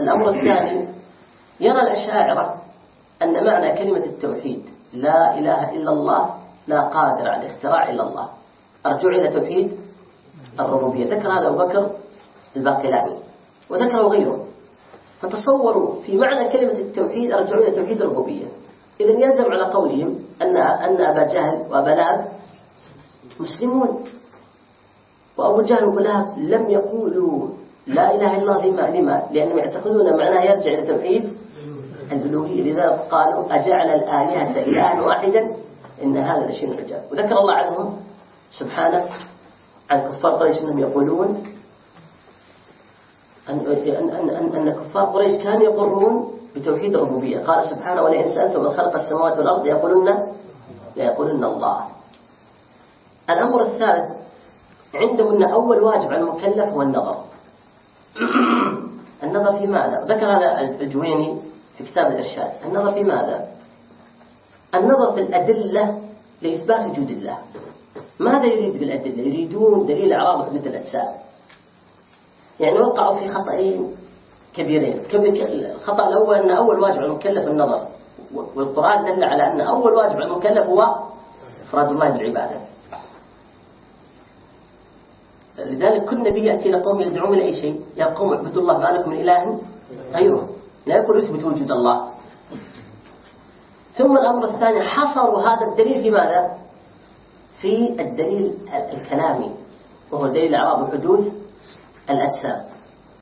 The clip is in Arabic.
الأمر الثاني، يرى الأشاعرة أن معنى كلمة التوحيد لا إله إلا الله لا قادر على الاختراع إلا الله، أرجع إلى توحيد الربوبية. ذكر هذا أبو بكر الباقلاني وذكره غيره. فتصوروا في معنى كلمة التوحيد أرجع إلى توحيد الربوبية. إذن يلزم على قولهم أن أبا جهل وأبا لهب مسلمون، وأبو جهل وأبو لهب لم يقولوا لا إله إلا الله. لما؟ لأنهم يعتقدون معناه يرجع إلى توحيد الألوهية. لذلك قالوا أجعل الآلهة إلها واحدا إن هذا لشيء عجاب. وذكر الله عنهم سبحانه عن كفار قريش أنهم يقولون أن كفار قريش كانوا يقرون بتوحيد الربوبية. قال سبحانه ولئن سألتم من خلق السماوات والأرض يقولون الله. الأمر الثالث عندهم أن أول واجب على المكلف هو النظر. النظر في ماذا؟ ذكر هذا الجويني في كتاب الإرشاد. النظر في ماذا؟ النظر في الأدلة لإثبات وجود الله. ماذا يريد بالأدلة؟ يريدون دليل إعراب حدوث الأجسام. يعني وقعوا في خطأين كبيرين. الخطأ الأول أن أول واجب على المكلف النظر، والقرآن دل على أن أول واجب على المكلف هو إفراد الله بالعبادة. لذلك كل نبي يأتي لقوم يدعون إلى أي شيء، يا قوم اعبدوا الله ما لكم من إله غيره، لا يقول اثبت وجود الله. ثم الأمر الثاني حصروا هذا الدليل في ماذا؟ في الدليل الكلامي، وهو دليل إعراب حدوث الأجسام.